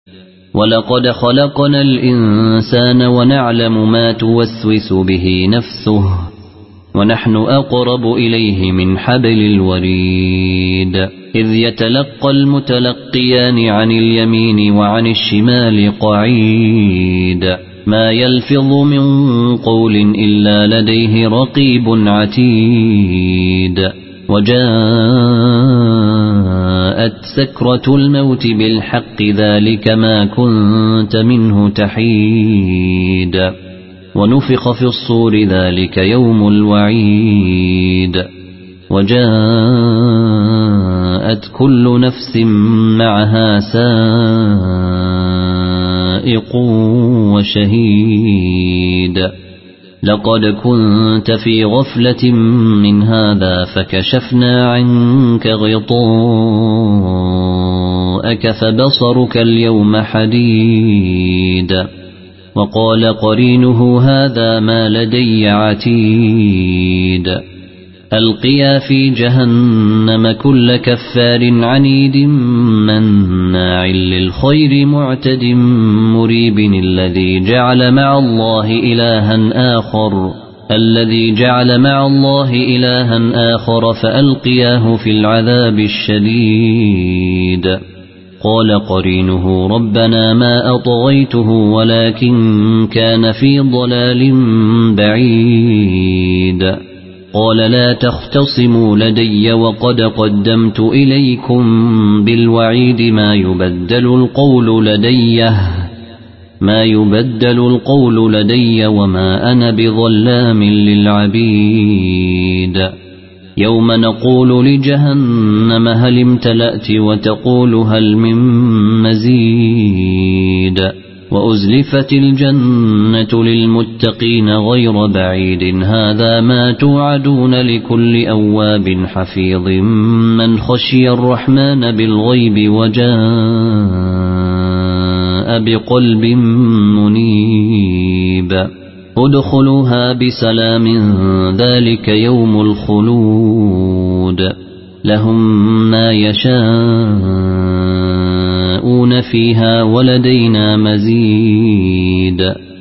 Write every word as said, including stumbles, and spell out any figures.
ولقد خلقنا الإنسان ونعلم ما توسوس به نفسه ونحن أقرب إليه من حبل الوريد إذ يتلقى المتلقيان عن اليمين وعن الشمال قعيد ما يلفظ من قول إلا لديه رقيب عتيد وجاءت سكرة الموت بالحق ذلك ما كنت منه تحيد ونفخ في الصور ذلك يوم الوعيد وجاءت كل نفس معها سائق وشهيد لقد كنت في غفلة من هذا فكشفنا عنك غطاءك فبصرك اليوم حديد وقال قرينه هذا ما لدي عتيد ألقيا في جهنم كل كفار عنيد مناع للخير معتد مريب الذي جعل مع الله إلها آخر الذي جعل مع الله إلها آخر فألقياه في العذاب الشديد قال قرينه ربنا ما أطغيته ولكن كان في ضلال بعيد قال لا تختصموا لدي وقد قدمت إليكم بالوعيد ما يبدل القول لدي ما يبدل القول لدي وما أنا بظلام للعبيد يوم نقول لجهنم هل امتلأت وتقول هل من مزيد وأزلفت الجنة للمتقين غير بعيد هذا ما توعدون لكل أواب حفيظ من خشي الرحمن بالغيب وجاء بقلب منيب ادخلوها بسلام ذلك يوم الخلود لهم ما يشاءون فيها ولدينا مزيد